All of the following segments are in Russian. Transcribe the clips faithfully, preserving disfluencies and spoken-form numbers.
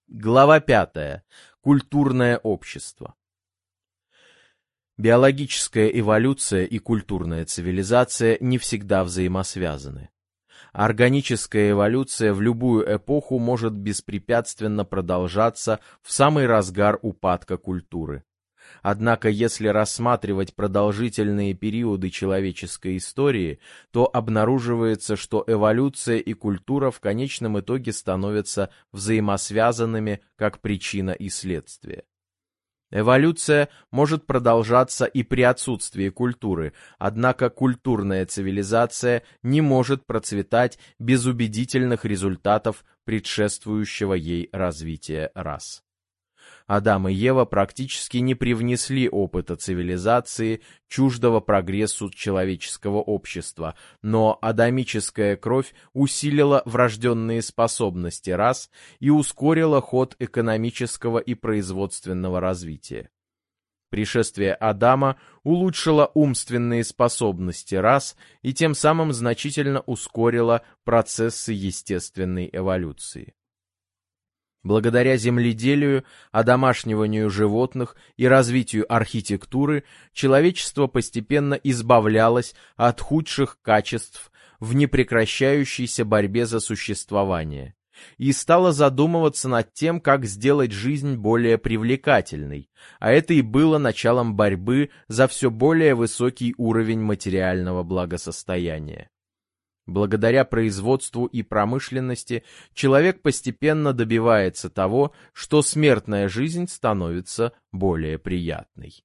Глава пятая. Культурное общество. Биологическая эволюция и культурная цивилизация не всегда взаимосвязаны. Органическая эволюция в любую эпоху может беспрепятственно продолжаться в самый разгар упадка культуры. Однако, если рассматривать продолжительные периоды человеческой истории, то обнаруживается, что эволюция и культура в конечном итоге становятся взаимосвязанными как причина и следствие. Эволюция может продолжаться и при отсутствии культуры, однако культурная цивилизация не может процветать без убедительных результатов предшествующего ей развития рас. Адам и Ева практически не привнесли опыта цивилизации, чуждого прогрессу человеческого общества, но адамическая кровь усилила врожденные способности рас и ускорила ход экономического и производственного развития. Пришествие Адама улучшило умственные способности рас и тем самым значительно ускорило процессы естественной эволюции. Благодаря земледелию, одомашниванию животных и развитию архитектуры человечество постепенно избавлялось от худших качеств в непрекращающейся борьбе за существование и стало задумываться над тем, как сделать жизнь более привлекательной, а это и было началом борьбы за все более высокий уровень материального благосостояния. Благодаря производству и промышленности человек постепенно добивается того, что смертная жизнь становится более приятной.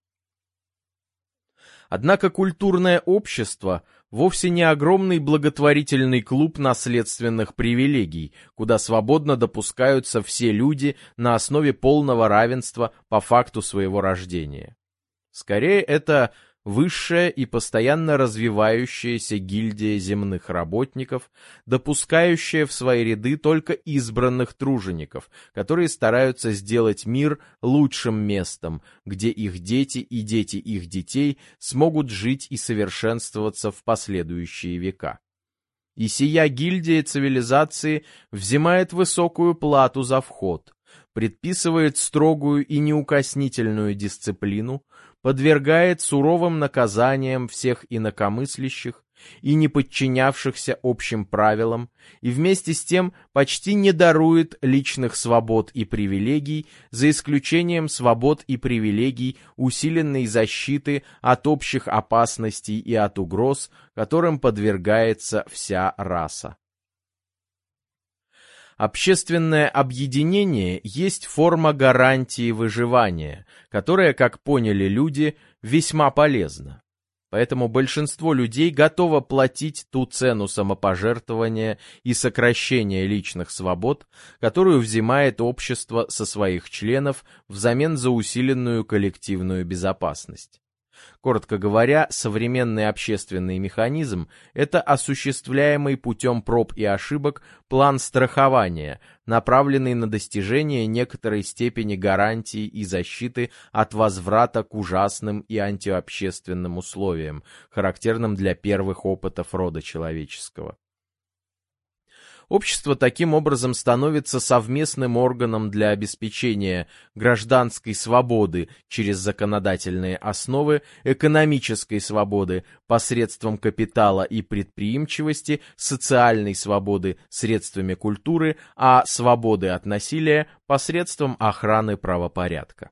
Однако культурное общество вовсе не огромный благотворительный клуб наследственных привилегий, куда свободно допускаются все люди на основе полного равенства по факту своего рождения. Скорее, это высшая и постоянно развивающаяся гильдия земных работников, допускающая в свои ряды только избранных тружеников, которые стараются сделать мир лучшим местом, где их дети и дети их детей смогут жить и совершенствоваться в последующие века. И сия гильдия цивилизации взимает высокую плату за вход, предписывает строгую и неукоснительную дисциплину, подвергает суровым наказаниям всех инакомыслящих и не подчинявшихся общим правилам, и вместе с тем почти не дарует личных свобод и привилегий, за исключением свобод и привилегий усиленной защиты от общих опасностей и от угроз, которым подвергается вся раса. Общественное объединение есть форма гарантии выживания, которая, как поняли люди, весьма полезна. Поэтому большинство людей готово платить ту цену самопожертвования и сокращения личных свобод, которую взимает общество со своих членов взамен за усиленную коллективную безопасность. Коротко говоря, современный общественный механизм – это осуществляемый путем проб и ошибок план страхования, направленный на достижение некоторой степени гарантии и защиты от возврата к ужасным и антиобщественным условиям, характерным для первых опытов рода человеческого. Общество таким образом становится совместным органом для обеспечения гражданской свободы через законодательные основы, экономической свободы посредством капитала и предприимчивости, социальной свободы средствами культуры, а свободы от насилия посредством охраны правопорядка.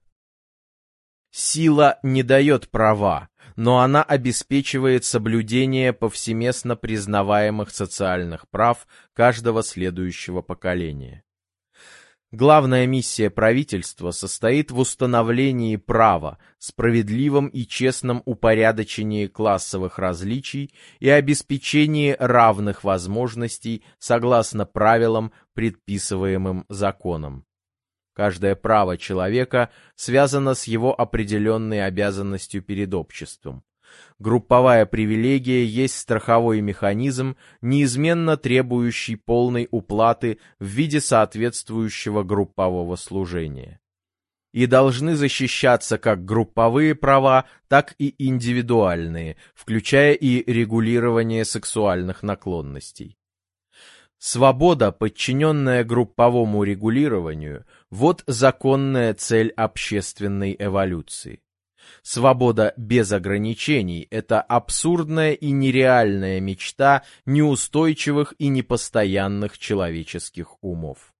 Сила не дает права, но она обеспечивает соблюдение повсеместно признаваемых социальных прав каждого следующего поколения. Главная миссия правительства состоит в установлении права, справедливом и честном упорядочении классовых различий и обеспечении равных возможностей согласно правилам, предписываемым законом. Каждое право человека связано с его определенной обязанностью перед обществом. Групповая привилегия есть страховой механизм, неизменно требующий полной уплаты в виде соответствующего группового служения. И должны защищаться как групповые права, так и индивидуальные, включая и регулирование сексуальных наклонностей. Свобода, подчиненная групповому регулированию, вот законная цель общественной эволюции. Свобода без ограничений – это абсурдная и нереальная мечта неустойчивых и непостоянных человеческих умов.